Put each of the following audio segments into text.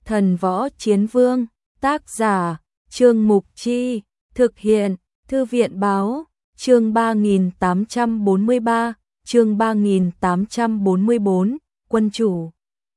Thần Võ Chiến Vương, tác giả, Trương Mục Chi, thực hiện, Thư viện Báo, chương 3843, chương 3844, quân chủ.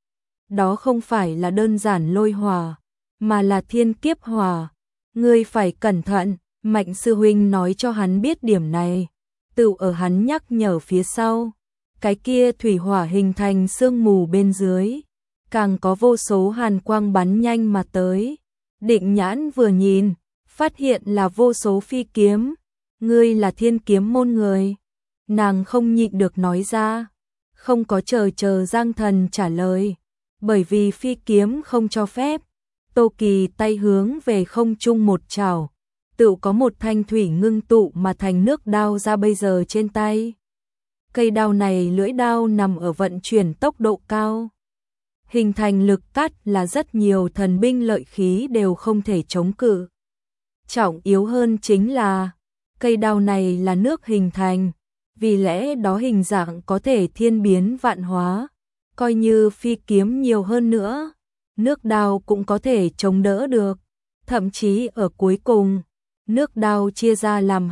Đó không phải là đơn giản lôi hỏa, mà là thiên kiếp hỏa. Ngươi phải cẩn thận, Mạnh sư huynh nói cho hắn biết điểm này. Tự ở hắn nhắc nhở phía sau, cái kia thủy hỏa hình thành sương mù bên dưới, càng có vô số hàn quang bắn nhanh mà tới. Định Nhãn vừa nhìn, phát hiện là vô số phi kiếm. Ngươi là Thiên Kiếm môn người. Nàng không nhịn được nói ra, không có chờ Giang Thần trả lời, bởi vì phi kiếm không cho phép. Tô Kỳ tay hướng về không trung một chảo, tự có một thanh thủy ngưng tụ mà thành nước đao ra bây giờ trên tay. Cây đao này lưỡi đao nằm ở vận chuyển tốc độ cao, hình thành lực cắt là rất nhiều thần binh lợi khí đều không thể chống cự. Trọng yếu hơn chính là, cây đao này là nước hình thành, vì lẽ đó hình dạng có thể thiên biến vạn hóa, coi như phi kiếm nhiều hơn nữa, nước đao cũng có thể chống đỡ được. Thậm chí ở cuối cùng, nước đao chia ra làm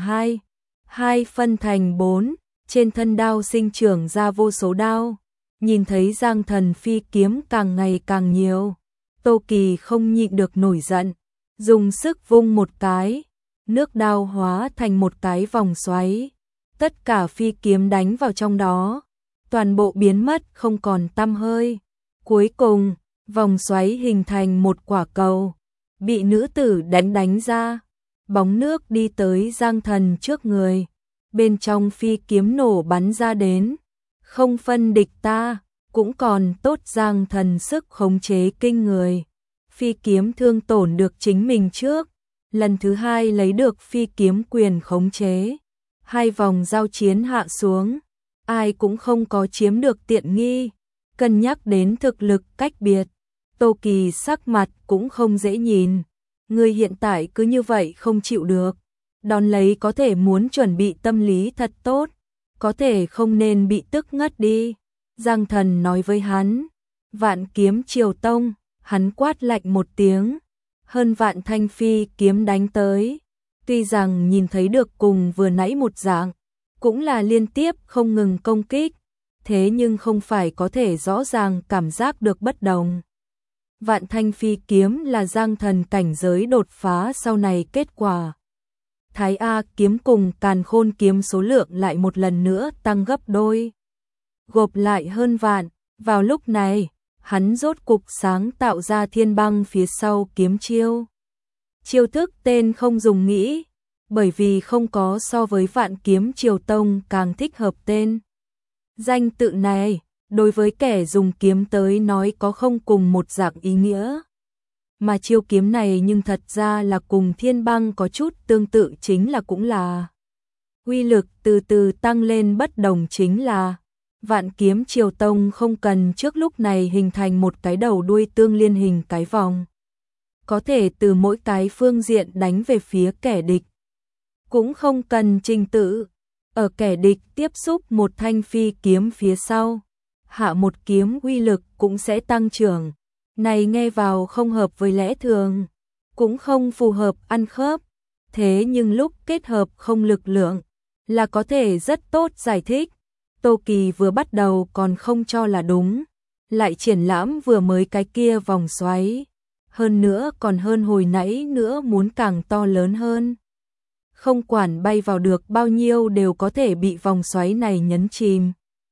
hai phân thành 4, trên thân đao sinh trưởng ra vô số đao. Nhìn thấy Giang Thần phi kiếm càng ngày càng nhiều, Tô Kỳ không nhịn được nổi giận, dùng sức vung một cái, nước đao hóa thành một cái vòng xoáy, tất cả phi kiếm đánh vào trong đó, toàn bộ biến mất không còn tăm hơi. Cuối cùng, vòng xoáy hình thành một quả cầu, bị nữ tử đánh ra, bóng nước đi tới Giang Thần trước người, bên trong phi kiếm nổ bắn ra đến, không phân địch ta, cũng còn tốt Giang Thần sức khống chế kinh người. Phi kiếm thương tổn được chính mình trước, lần thứ hai lấy được phi kiếm quyền khống chế. Hai vòng giao chiến hạ xuống, ai cũng không có chiếm được tiện nghi. Cân nhắc đến thực lực cách biệt, Tô Kỳ sắc mặt cũng không dễ nhìn. Người hiện tại cứ như vậy không chịu được, đón lấy có thể muốn chuẩn bị tâm lý thật tốt, có thể không nên bị tức ngất đi. Giang Thần nói với hắn, Vạn Kiếm Triều Tông, hắn quát lạnh một tiếng, hơn vạn thanh phi kiếm đánh tới. Tuy rằng nhìn thấy được cùng vừa nãy một dạng, cũng là liên tiếp không ngừng công kích, thế nhưng không phải có thể rõ ràng cảm giác được bất đồng. Vạn thanh phi kiếm là Giang Thần cảnh giới đột phá sau này kết quả. Thái A kiếm cùng Càn Khôn kiếm số lượng lại một lần nữa tăng gấp đôi, gộp lại hơn vạn. Vào lúc này, hắn rốt cục sáng tạo ra Thiên Băng phía sau kiếm chiêu. Chiêu thức tên không dùng nghĩ, bởi vì không có so với Vạn Kiếm Triều Tông càng thích hợp tên. Danh tự này, đối với kẻ dùng kiếm tới nói có không cùng một dạng ý nghĩa. Mà chiêu kiếm này nhưng thật ra là cùng Thiên Băng có chút tương tự, chính là cũng là uy lực từ từ tăng lên, bất đồng chính là Vạn Kiếm Triều Tông không cần trước lúc này hình thành một cái đầu đuôi tương liên hình cái vòng, có thể từ mỗi cái phương diện đánh về phía kẻ địch, cũng không cần trình tự. Ở kẻ địch tiếp xúc một thanh phi kiếm phía sau, hạ một kiếm uy lực cũng sẽ tăng trưởng. Này nghe vào không hợp với lẽ thường, cũng không phù hợp ăn khớp, thế nhưng lúc kết hợp không lực lượng là có thể rất tốt giải thích. Tô Kỳ vừa bắt đầu còn không cho là đúng, lại triển lãm vừa mới cái kia vòng xoáy, hơn nữa còn hơn hồi nãy nữa muốn càng to lớn hơn. Không quản bay vào được bao nhiêu đều có thể bị vòng xoáy này nhấn chìm.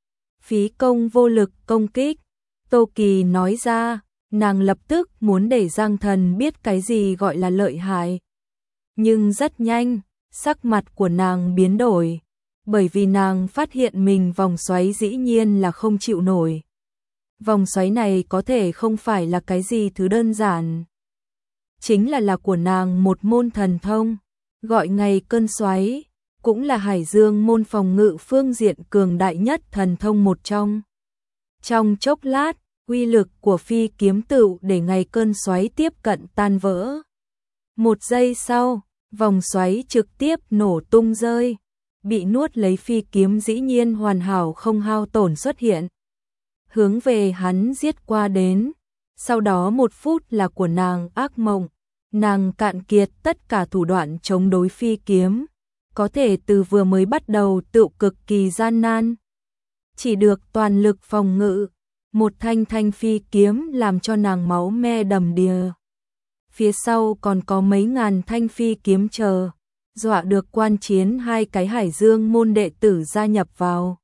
Phí công vô lực công kích, Tô Kỳ nói ra, nàng lập tức muốn để Giang Thần biết cái gì gọi là lợi hại. Nhưng rất nhanh, sắc mặt của nàng biến đổi, bởi vì nàng phát hiện mình vòng xoáy dĩ nhiên là không chịu nổi. Vòng xoáy này có thể không phải là cái gì thứ đơn giản, chính là của nàng một môn thần thông, gọi ngày cơn xoáy, cũng là Hải Dương môn phòng ngự phương diện cường đại nhất thần thông một trong. Trong chốc lát, uy lực của phi kiếm tựu để ngày cơn xoáy tiếp cận tan vỡ. Một giây sau, vòng xoáy trực tiếp nổ tung rơi, bị nuốt lấy phi kiếm dĩ nhiên hoàn hảo không hao tổn xuất hiện, hướng về hắn giết qua đến. Sau đó 1 phút là của nàng ác mộng, nàng cạn kiệt tất cả thủ đoạn chống đối phi kiếm, có thể từ vừa mới bắt đầu tự cực kỳ gian nan. Chỉ được toàn lực phòng ngự, một thanh thanh phi kiếm làm cho nàng máu me đầm đìa. Phía sau còn có mấy ngàn thanh phi kiếm chờ, dọa được quan chiến 2 cái Hải Dương môn đệ tử gia nhập vào.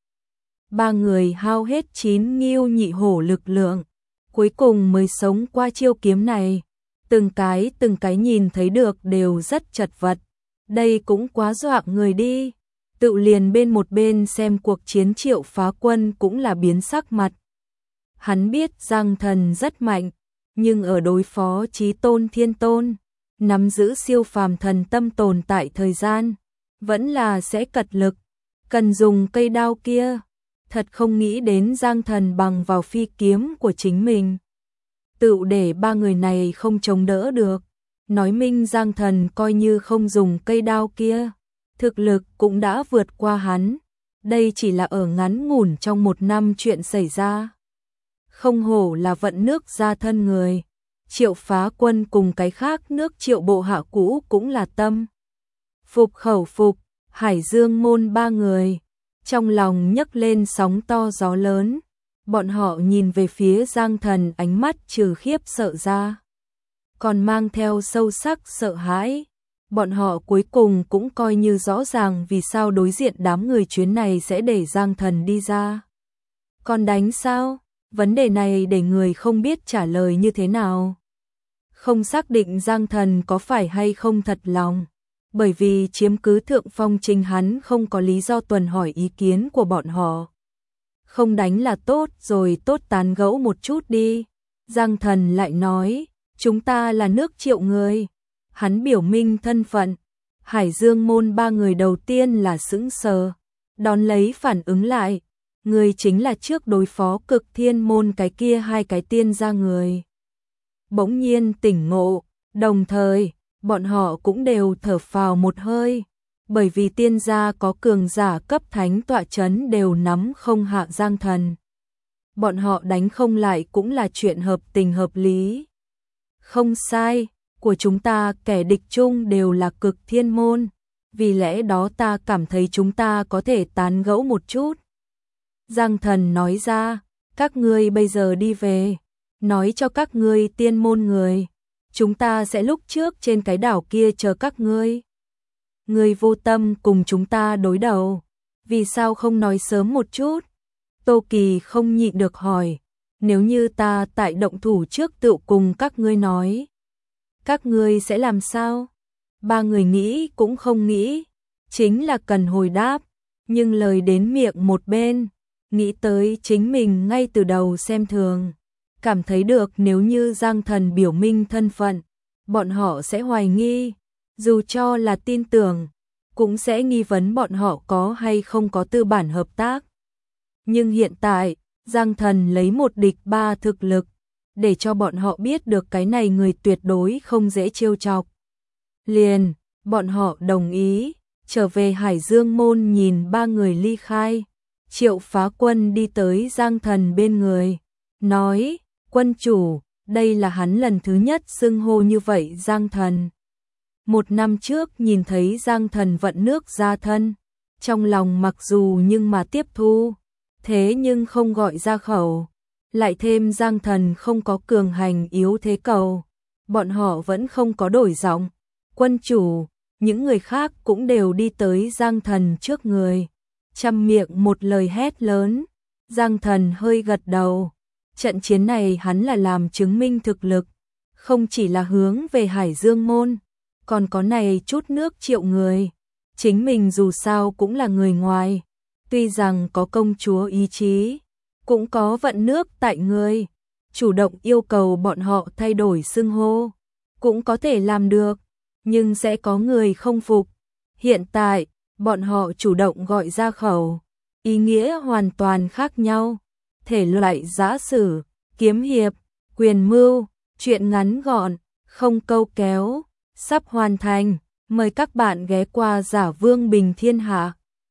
3 người hao hết 9 ngưu nhị hổ lực lượng, cuối cùng mới sống qua chiêu kiếm này. Từng cái nhìn thấy được đều rất chật vật. Đây cũng quá dọa người đi. Tự liền bên một bên xem cuộc chiến Triệu Phá Quân cũng là biến sắc mặt. Hắn biết Giang Thần rất mạnh, nhưng ở đối phó Chí Tôn Thiên Tôn, nắm giữ siêu phàm thần tâm tồn tại thời gian, vẫn là sẽ cật lực, cần dùng cây đao kia. Thật không nghĩ đến Giang Thần bằng vào phi kiếm của chính mình, tự để 3 người này không chống đỡ được. Nói minh Giang Thần coi như không dùng cây đao kia, thực lực cũng đã vượt qua hắn. Đây chỉ là ở ngắn ngủn trong 1 năm chuyện xảy ra. Không hổ là vận nước ra thân người. Triệu Phá Quân cùng cái khác nước Triệu bộ hạ cũ cũng là tâm phục khẩu phục. Hải Dương môn 3 người trong lòng nhấc lên sóng to gió lớn. Bọn họ nhìn về phía Giang Thần, ánh mắt trừ khiếp sợ ra, còn mang theo sâu sắc sợ hãi. Bọn họ cuối cùng cũng coi như rõ ràng vì sao đối diện đám người chuyến này sẽ để Giang Thần đi ra. Còn đánh sao? Vấn đề này để người không biết trả lời như thế nào. Không xác định Giang Thần có phải hay không thật lòng, bởi vì chiếm cứ thượng phong chính hắn không có lý do tuần hỏi ý kiến của bọn họ. Không đánh là tốt rồi, tốt tán gẫu một chút đi. Giang Thần lại nói, chúng ta là nước Triệu người. Hắn biểu minh thân phận. Hải Dương môn 3 người đầu tiên là sững sờ, đón lấy phản ứng lại. Người chính là trước đối phó Cực Thiên môn cái kia 2 cái tiên gia người. Bỗng nhiên tỉnh ngộ, đồng thời, bọn họ cũng đều thở phào một hơi. Bởi vì tiên gia có cường giả cấp thánh tọa chấn đều nắm không hạ Giang Thần. Bọn họ đánh không lại cũng là chuyện hợp tình hợp lý. Không sai, của chúng ta kẻ địch chung đều là Cực Thiên môn. Vì lẽ đó ta cảm thấy chúng ta có thể tán gẫu một chút. Giang Thần nói ra, các ngươi bây giờ đi về, nói cho các ngươi tiên môn người, chúng ta sẽ lúc trước trên cái đảo kia chờ các ngươi. Ngươi vô tâm cùng chúng ta đối đầu, vì sao không nói sớm một chút? Tô Kỳ không nhịn được hỏi, nếu như ta tại động thủ trước tự cùng các ngươi nói, các ngươi sẽ làm sao? 3 người nghĩ cũng không nghĩ, chính là cần hồi đáp, nhưng lời đến miệng một bên, nghĩ tới chính mình ngay từ đầu xem thường, cảm thấy được nếu như Giang Thần biểu minh thân phận, bọn họ sẽ hoài nghi, dù cho là tin tưởng, cũng sẽ nghi vấn bọn họ có hay không có tư bản hợp tác. Nhưng hiện tại, Giang Thần lấy 1 địch 3 thực lực, để cho bọn họ biết được cái này người tuyệt đối không dễ trêu chọc. Liền, bọn họ đồng ý, trở về Hải Dương môn nhìn 3 người ly khai. Triệu Phá Quân đi tới Giang Thần bên người, nói, quân chủ, đây là hắn lần thứ nhất xưng hô như vậy Giang Thần. 1 năm trước nhìn thấy Giang Thần vận nước ra thân, trong lòng mặc dù nhưng mà tiếp thu, thế nhưng không gọi ra khẩu. Lại thêm Giang Thần không có cường hành yếu thế cầu, bọn họ vẫn không có đổi giọng. Quân chủ, những người khác cũng đều đi tới Giang Thần trước người, chăm miệng một lời hét lớn. Giang Thần hơi gật đầu, trận chiến này hắn là làm chứng minh thực lực, không chỉ là hướng về Hải Dương môn, còn có này chút nước Triệu người. Chính mình dù sao cũng là người ngoài, tuy rằng có công chúa ý chí, cũng có vận nước tại người, chủ động yêu cầu bọn họ thay đổi xưng hô, cũng có thể làm được, nhưng sẽ có người không phục. Hiện tại, bọn họ chủ động gọi ra khẩu, ý nghĩa hoàn toàn khác nhau. Thể loại giã sử, kiếm hiệp, quyền mưu, chuyện ngắn gọn, không câu kéo, sắp hoàn thành. Mời các bạn ghé qua Giả Vương Bình Thiên Hạ.